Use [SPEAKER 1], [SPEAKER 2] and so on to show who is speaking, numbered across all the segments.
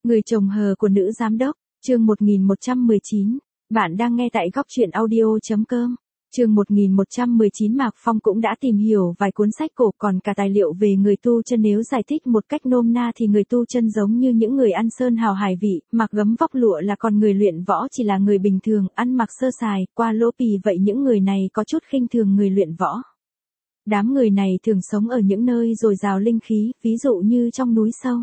[SPEAKER 1] Người chồng hờ của nữ giám đốc, chương 1119. Bạn đang nghe tại góc truyện audio.com. Chương 1119 Mạc Phong cũng đã tìm hiểu vài cuốn sách cổ còn cả tài liệu về người tu chân, nếu giải thích một cách nôm na thì người tu chân giống như những người ăn sơn hào hải vị, mặc gấm vóc lụa là còn người luyện võ chỉ là người bình thường, ăn mặc sơ sài, qua lỗ pì, vậy những người này có chút khinh thường người luyện võ. Đám người này thường sống ở những nơi dồi dào linh khí, ví dụ như trong núi sâu.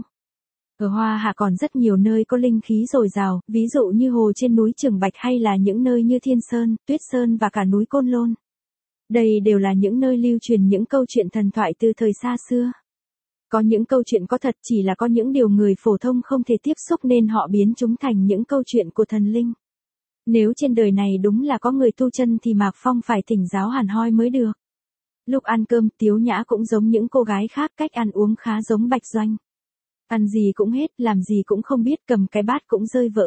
[SPEAKER 1] Ở Hoa Hạ còn rất nhiều nơi có linh khí dồi dào, ví dụ như hồ trên núi Trường Bạch hay là những nơi như Thiên Sơn, Tuyết Sơn và cả núi Côn Lôn. Đây đều là những nơi lưu truyền những câu chuyện thần thoại từ thời xa xưa. Có những câu chuyện có thật, chỉ là có những điều người phổ thông không thể tiếp xúc nên họ biến chúng thành những câu chuyện của thần linh. Nếu trên đời này đúng là có người tu chân thì Mạc Phong phải thỉnh giáo hẳn hoi mới được. Lúc ăn cơm, Tiếu Nhã cũng giống những cô gái khác, cách ăn uống khá giống Bạch Doanh. Ăn gì cũng hết, làm gì cũng không biết, cầm cái bát cũng rơi vỡ.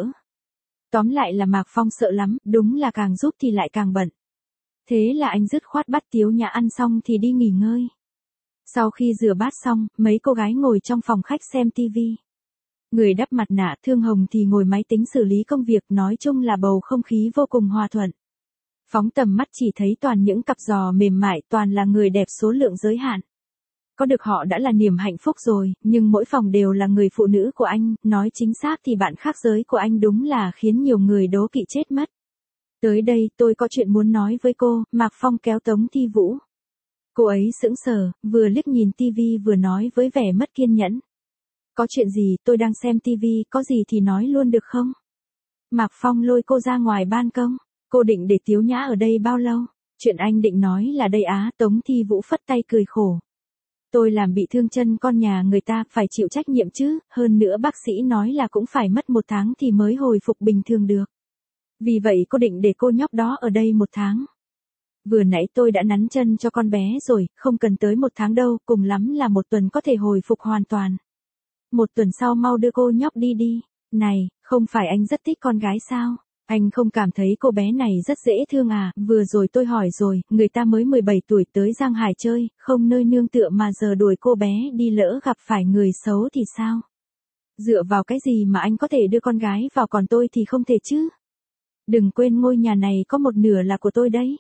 [SPEAKER 1] Tóm lại là Mạc Phong sợ lắm, đúng là càng giúp thì lại càng bận. Thế là anh dứt khoát bắt Tiếu Nhã ăn xong thì đi nghỉ ngơi. Sau khi rửa bát xong, mấy cô gái ngồi trong phòng khách xem tivi. Người đắp mặt nạ Thương Hồng thì ngồi máy tính xử lý công việc, nói chung là bầu không khí vô cùng hòa thuận. Phóng tầm mắt chỉ thấy toàn những cặp giò mềm mại, toàn là người đẹp số lượng giới hạn. Có được họ đã là niềm hạnh phúc rồi, nhưng mỗi phòng đều là người phụ nữ của anh, nói chính xác thì bạn khác giới của anh đúng là khiến nhiều người đố kỵ chết mất. Tới đây tôi có chuyện muốn nói với cô, Mạc Phong kéo Tống Thi Vũ. Cô ấy sững sờ, vừa liếc nhìn tivi vừa nói với vẻ mất kiên nhẫn. Có chuyện gì, tôi đang xem tivi, có gì thì nói luôn được không? Mạc Phong lôi cô ra ngoài ban công. Cô định để Tiếu Nhã ở đây bao lâu? Chuyện anh định nói là đây á, Tống Thi Vũ phất tay cười khổ. Tôi làm bị thương chân con nhà người ta, phải chịu trách nhiệm chứ, hơn nữa bác sĩ nói là cũng phải mất 1 tháng thì mới hồi phục bình thường được. Vì vậy cô định để cô nhóc đó ở đây 1 tháng. Vừa nãy tôi đã nắn chân cho con bé rồi, không cần tới 1 tháng đâu, cùng lắm là 1 tuần có thể hồi phục hoàn toàn. 1 tuần sau mau đưa cô nhóc đi đi. Này, không phải anh rất thích con gái sao? Anh không cảm thấy cô bé này rất dễ thương à? Vừa rồi tôi hỏi rồi, người ta mới 17 tuổi tới Giang Hải chơi, không nơi nương tựa mà giờ đuổi cô bé đi, lỡ gặp phải người xấu thì sao? Dựa vào cái gì mà anh có thể đưa con gái vào, còn tôi thì không thể chứ? Đừng quên ngôi nhà này có 1/2 là của tôi đấy.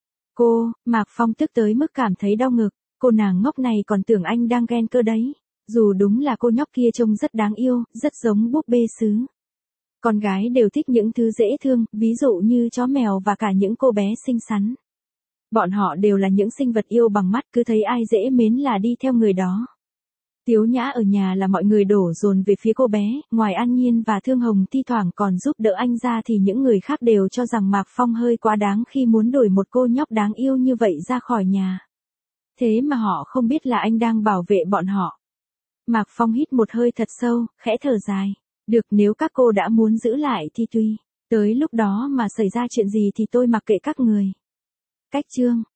[SPEAKER 1] Mạc Phong tức tới mức cảm thấy đau ngực, cô nàng ngốc này còn tưởng anh đang ghen cơ đấy. Dù đúng là cô nhóc kia trông rất đáng yêu, rất giống búp bê sứ. Con gái đều thích những thứ dễ thương, ví dụ như chó mèo và cả những cô bé xinh xắn. Bọn họ đều là những sinh vật yêu bằng mắt, cứ thấy ai dễ mến là đi theo người đó. Tiếu Nhã ở nhà là mọi người đổ dồn về phía cô bé, ngoài An Nhiên và Thương Hồng thi thoảng còn giúp đỡ anh ra thì những người khác đều cho rằng Mạc Phong hơi quá đáng khi muốn đuổi một cô nhóc đáng yêu như vậy ra khỏi nhà. Thế mà họ không biết là anh đang bảo vệ bọn họ. Mạc Phong hít một hơi thật sâu, khẽ thở dài. Được, nếu các cô đã muốn giữ lại thì tùy. Tới lúc đó mà xảy ra chuyện gì thì tôi mặc kệ các người. Cách chương